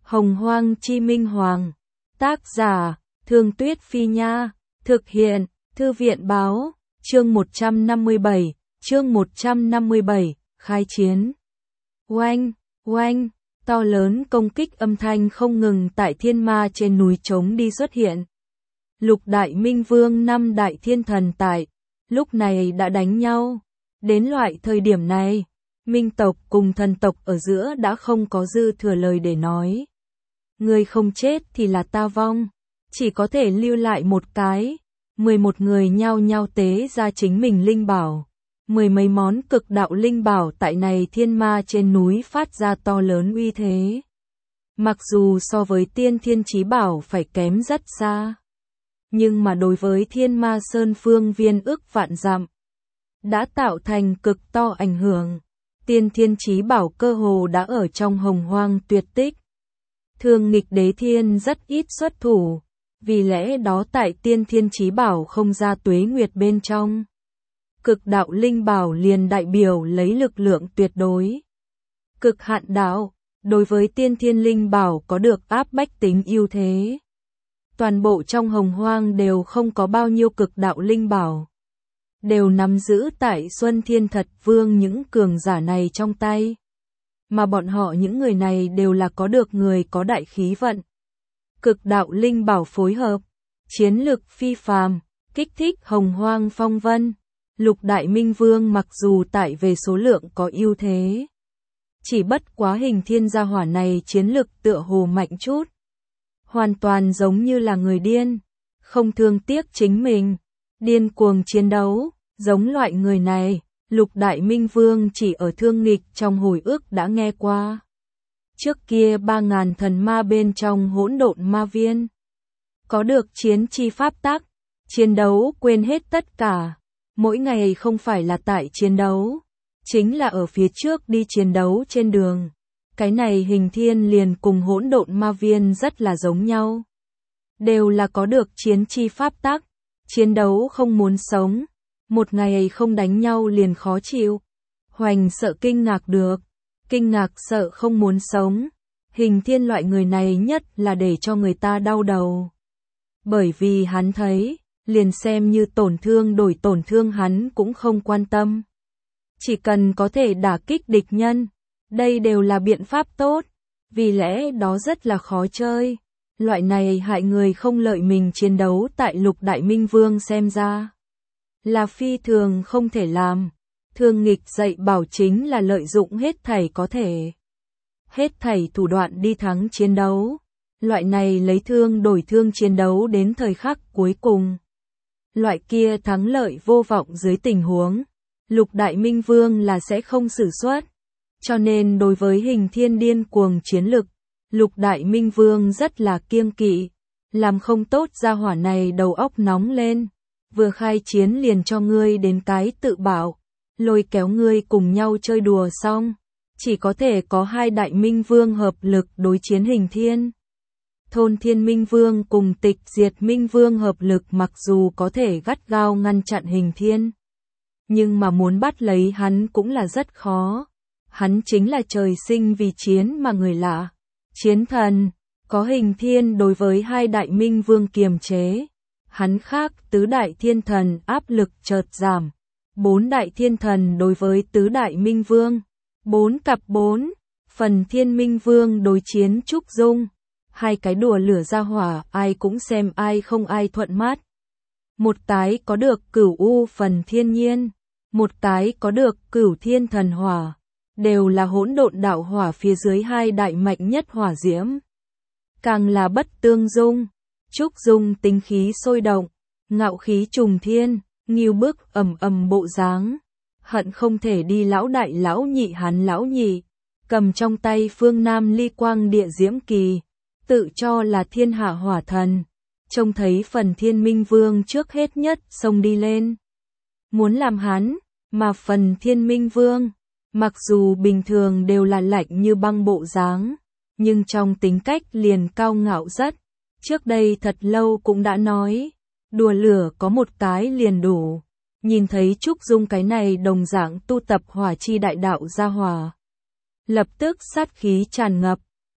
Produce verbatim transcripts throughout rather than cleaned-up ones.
Hồng Hoang Chi Minh Hoàng. Tác giả, Thương Tuyết Phi Nha. Thực hiện, Thư viện Báo. Chương một trăm năm mươi bảy. Chương một trăm năm mươi bảy. Khai chiến. Oanh, oanh, to lớn công kích âm thanh không ngừng tại thiên ma trên núi trống đi xuất hiện. Lục Đại Minh Vương năm đại thiên thần tại, lúc này đã đánh nhau. Đến loại thời điểm này, Minh tộc cùng thần tộc ở giữa đã không có dư thừa lời để nói. Người không chết thì là ta vong, chỉ có thể lưu lại một cái. Mười một người nhao nhao tế ra chính mình linh bảo. Mười mấy món cực đạo linh bảo tại này thiên ma trên núi phát ra to lớn uy thế. Mặc dù so với tiên thiên chí bảo phải kém rất xa, nhưng mà đối với thiên ma sơn phương viên ước vạn dặm, đã tạo thành cực to ảnh hưởng. Tiên thiên chí bảo cơ hồ đã ở trong hồng hoang tuyệt tích. Thường nghịch đế thiên rất ít xuất thủ, vì lẽ đó tại tiên thiên chí bảo không ra tuế nguyệt bên trong. Cực đạo linh bảo liền đại biểu lấy lực lượng tuyệt đối. Cực hạn đạo, đối với tiên thiên linh bảo có được áp bách tính ưu thế. Toàn bộ trong hồng hoang đều không có bao nhiêu cực đạo linh bảo, đều nắm giữ tại Xuân Thiên Thật Vương những cường giả này trong tay. Mà bọn họ những người này đều là có được người có đại khí vận. Cực đạo linh bảo phối hợp, chiến lực phi phàm, kích thích hồng hoang phong vân. Lục Đại Minh Vương mặc dù tại về số lượng có ưu thế, chỉ bất quá hình thiên gia hỏa này chiến lực tựa hồ mạnh chút. Hoàn toàn giống như là người điên, không thương tiếc chính mình, điên cuồng chiến đấu, giống loại người này. Lục Đại Minh Vương chỉ ở thương nghịch trong hồi ức đã nghe qua. Trước kia ba ngàn thần ma bên trong hỗn độn ma viên, có được chiến chi pháp tắc, chiến đấu quên hết tất cả. Mỗi ngày không phải là tại chiến đấu, chính là ở phía trước đi chiến đấu trên đường. Cái này hình thiên liền cùng hỗn độn ma viên rất là giống nhau. Đều là có được chiến chi pháp tắc, chiến đấu không muốn sống. Một ngày không đánh nhau liền khó chịu. Hoành sợ kinh ngạc được, kinh ngạc sợ không muốn sống. Hình thiên loại người này nhất là để cho người ta đau đầu. Bởi vì hắn thấy, liền xem như tổn thương đổi tổn thương hắn cũng không quan tâm. Chỉ cần có thể đả kích địch nhân, đây đều là biện pháp tốt. Vì lẽ đó rất là khó chơi. Loại này hại người không lợi mình chiến đấu tại Lục Đại Minh Vương xem ra là phi thường không thể làm. Thương nghịch dạy bảo chính là lợi dụng hết thảy có thể, hết thảy thủ đoạn đi thắng chiến đấu. Loại này lấy thương đổi thương chiến đấu đến thời khắc cuối cùng, loại kia thắng lợi vô vọng dưới tình huống, Lục Đại Minh Vương là sẽ không sử xuất. Cho nên đối với hình thiên điên cuồng chiến lực, Lục Đại Minh Vương rất là kiêng kỵ. Làm không tốt gia hỏa này đầu óc nóng lên, vừa khai chiến liền cho ngươi đến cái tự bảo, lôi kéo ngươi cùng nhau chơi đùa xong. Chỉ có thể có hai Đại Minh Vương hợp lực đối chiến hình thiên. Thôn Thiên Minh Vương cùng Tịch Diệt Minh Vương hợp lực mặc dù có thể gắt gao ngăn chặn hình thiên, nhưng mà muốn bắt lấy hắn cũng là rất khó. Hắn chính là trời sinh vì chiến mà người lạ. Chiến thần, có hình thiên đối với hai Đại Minh Vương kiềm chế. Hắn khác tứ đại thiên thần áp lực chợt giảm. Bốn đại thiên thần đối với tứ đại minh vương. Bốn cặp bốn, phần thiên minh vương đối chiến Trúc Dung. Hai cái đùa lửa ra hỏa ai cũng xem ai không ai thuận mắt. Một cái có được cửu u phần thiên nhiên, một cái có được cửu thiên thần hỏa. Đều là hỗn độn đạo hỏa phía dưới hai đại mạnh nhất hỏa diễm. Càng là bất tương dung. Trúc Dung tính khí sôi động, ngạo khí trùng thiên, nghiêu bức ầm ầm bộ dáng, hận không thể đi lão đại lão nhị hắn lão nhị, cầm trong tay phương Nam ly quang địa diễm kỳ, tự cho là thiên hạ hỏa thần. Trông thấy phần thiên minh vương trước hết nhất xông đi lên, muốn làm hắn, mà phần thiên minh vương, mặc dù bình thường đều là lạnh như băng bộ dáng, nhưng trong tính cách liền cao ngạo rất. Trước đây thật lâu cũng đã nói, đùa lửa có một cái liền đủ. Nhìn thấy Trúc Dung cái này đồng dạng tu tập hỏa chi đại đạo gia hỏa, lập tức sát khí tràn ngập,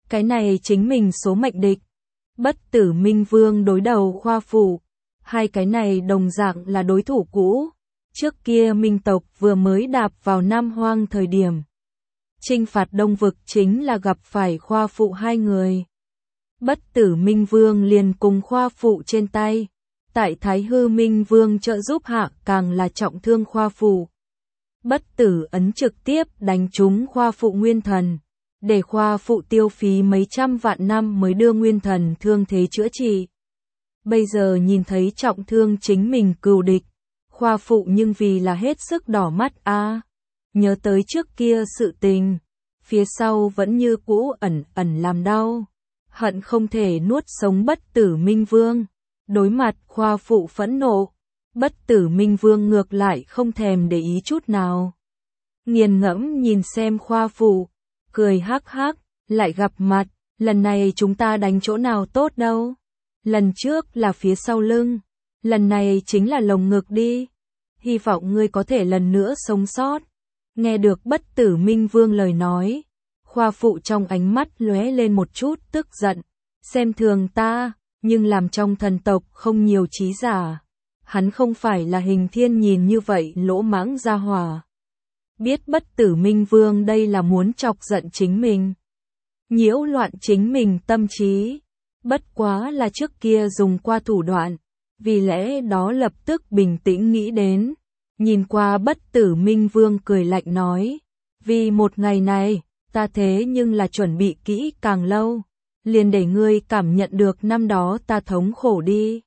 Cái này chính mình số mệnh địch. Bất Tử Minh Vương đối đầu Khoa Phụ. Hai cái này đồng dạng là đối thủ cũ. Trước kia Minh tộc vừa mới đạp vào Nam Hoang thời điểm. Chinh phạt Đông Vực chính là gặp phải Khoa Phụ hai người. Bất Tử Minh Vương liền cùng Khoa Phụ trên tay. Tại Thái Hư Minh Vương trợ giúp hạ càng là trọng thương Khoa Phụ. Bất Tử ấn trực tiếp đánh trúng Khoa Phụ nguyên thần. Để Khoa Phụ tiêu phí mấy trăm vạn năm mới đưa nguyên thần thương thế chữa trị. Bây giờ nhìn thấy trọng thương chính mình cừu địch. Khoa Phụ nhưng vì là hết sức đỏ mắt a à. Nhớ tới trước kia sự tình. Phía sau vẫn như cũ ẩn ẩn làm đau. Hận không thể nuốt sống Bất Tử Minh Vương. Đối mặt Khoa Phụ phẫn nộ. Bất Tử Minh Vương ngược lại không thèm để ý chút nào. Nghiền ngẫm nhìn xem Khoa Phụ. Cười hắc hắc, lại gặp mặt. Lần này chúng ta đánh chỗ nào tốt đâu. Lần trước là phía sau lưng. Lần này chính là lồng ngực đi. Hy vọng ngươi có thể lần nữa sống sót. Nghe được Bất Tử Minh Vương lời nói. Khoa Phụ trong ánh mắt lóe lên một chút tức giận. Xem thường ta, nhưng làm trong thần tộc không nhiều trí giả. Hắn không phải là Hình Thiên nhìn như vậy lỗ mãng ra hỏa. Biết Bất Tử Minh Vương đây là muốn chọc giận chính mình. Nhiễu loạn chính mình tâm trí. Bất quá là trước kia dùng qua thủ đoạn. Vì lẽ đó lập tức bình tĩnh nghĩ đến. Nhìn qua Bất Tử Minh Vương cười lạnh nói. Vì một ngày này, ta thế nhưng là chuẩn bị kỹ càng lâu. Liền để ngươi cảm nhận được năm đó ta thống khổ đi.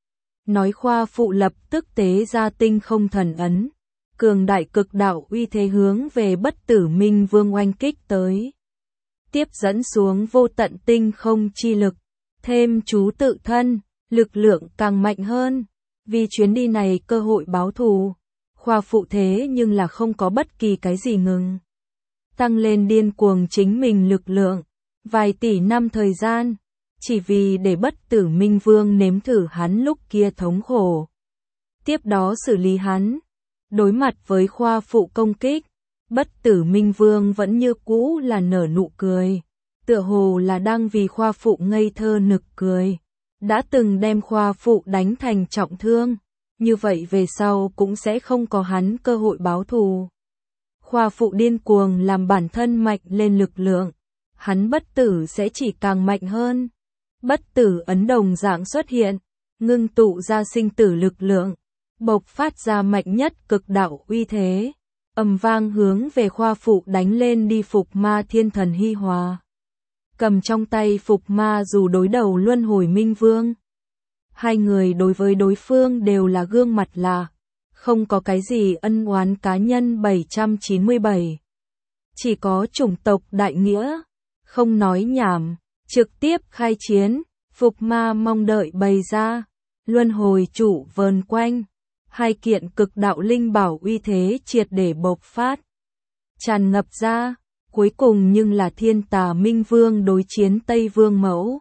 Nói Khoa Phụ lập tức tế ra tinh không thần ấn. Cường đại cực đạo uy thế hướng về Bất Tử Minh Vương oanh kích tới. Tiếp dẫn xuống vô tận tinh không chi lực. Thêm chú tự thân, lực lượng càng mạnh hơn. Vì chuyến đi này cơ hội báo thù. Khoa Phụ thế nhưng là không có bất kỳ cái gì ngừng. Tăng lên điên cuồng chính mình lực lượng. Vài tỷ năm thời gian. Chỉ vì để Bất Tử Minh Vương nếm thử hắn lúc kia thống khổ. Tiếp đó xử lý hắn. Đối mặt với Khoa Phụ công kích. Bất Tử Minh Vương vẫn như cũ là nở nụ cười. Tựa hồ là đang vì Khoa Phụ ngây thơ nực cười. Đã từng đem Khoa Phụ đánh thành trọng thương. Như vậy về sau cũng sẽ không có hắn cơ hội báo thù. Khoa Phụ điên cuồng làm bản thân mạnh lên lực lượng. Hắn bất tử sẽ chỉ càng mạnh hơn. Bất tử ấn đồng dạng xuất hiện. Ngưng tụ ra sinh tử lực lượng. Bộc phát ra mạnh nhất cực đạo uy thế. Ầm vang hướng về Khoa Phụ đánh lên đi. Phục Ma Thiên Thần Hi Hòa. Cầm trong tay Phục Ma dù đối đầu Luân Hồi Minh Vương. Hai người đối với đối phương đều là gương mặt lạ. Không có cái gì ân oán cá nhân. Bảy trăm chín mươi bảy. Chỉ có chủng tộc đại nghĩa. Không nói nhảm. Trực tiếp khai chiến. Phục Ma mong đợi bày ra. Luân Hồi Chủ vờn quanh. Hai kiện cực đạo linh bảo uy thế triệt để bộc phát. Tràn ngập ra. Cuối cùng nhưng là Thiên Tà Minh Vương đối chiến Tây Vương Mẫu.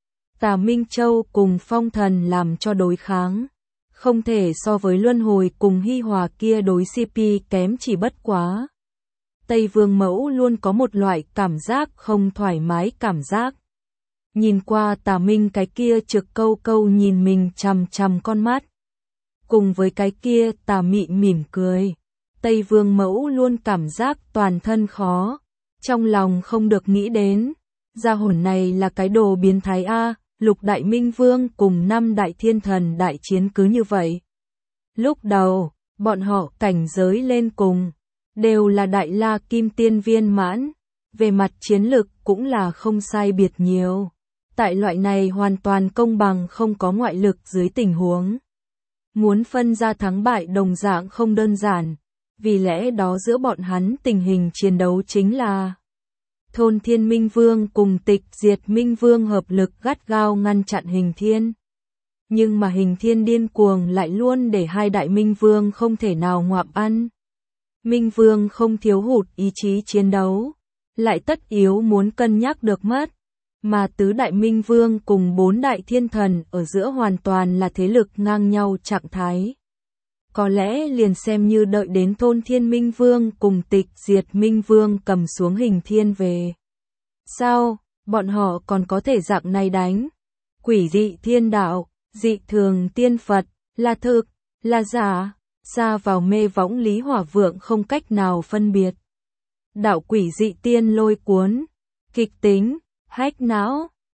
Tà Minh Châu cùng Phong Thần làm cho đối kháng. Không thể so với Luân Hồi cùng Hi Hòa kia đối xê pê kém chỉ bất quá. Tây Vương Mẫu luôn có một loại cảm giác không thoải mái cảm giác. Nhìn qua Tà Minh cái kia trực câu câu nhìn mình chằm chằm con mắt. Cùng với cái kia Tà Mị mỉm cười. Tây Vương Mẫu luôn cảm giác toàn thân khó. Trong lòng không được nghĩ đến. Gia hồn này là cái đồ biến thái A. Lục Đại Minh Vương cùng năm Đại Thiên Thần đại chiến cứ như vậy. Lúc đầu, bọn họ cảnh giới lên cùng. Đều là Đại La Kim Tiên viên mãn. Về mặt chiến lực cũng là không sai biệt nhiều. Tại loại này hoàn toàn công bằng không có ngoại lực dưới tình huống. Muốn phân ra thắng bại đồng dạng không đơn giản. Vì lẽ đó giữa bọn hắn tình hình chiến đấu chính là Thôn Thiên Minh Vương cùng Tịch Diệt Minh Vương hợp lực gắt gao ngăn chặn Hình Thiên. Nhưng mà Hình Thiên điên cuồng lại luôn để hai đại Minh Vương không thể nào ngoạm ăn. Minh Vương không thiếu hụt ý chí chiến đấu, lại tất yếu muốn cân nhắc được mất. Mà tứ đại Minh Vương cùng bốn đại Thiên Thần ở giữa hoàn toàn là thế lực ngang nhau trạng thái. Có lẽ liền xem như đợi đến Thôn Thiên Minh Vương cùng Tịch Diệt Minh Vương cầm xuống Hình Thiên về. Sau, bọn họ còn có thể dạng này đánh. Quỷ dị thiên đạo, dị thường tiên Phật, là thực, là giả, xa vào mê võng Lý Hỏa Vượng không cách nào phân biệt. Đạo quỷ dị tiên lôi cuốn, kịch tính, hách não,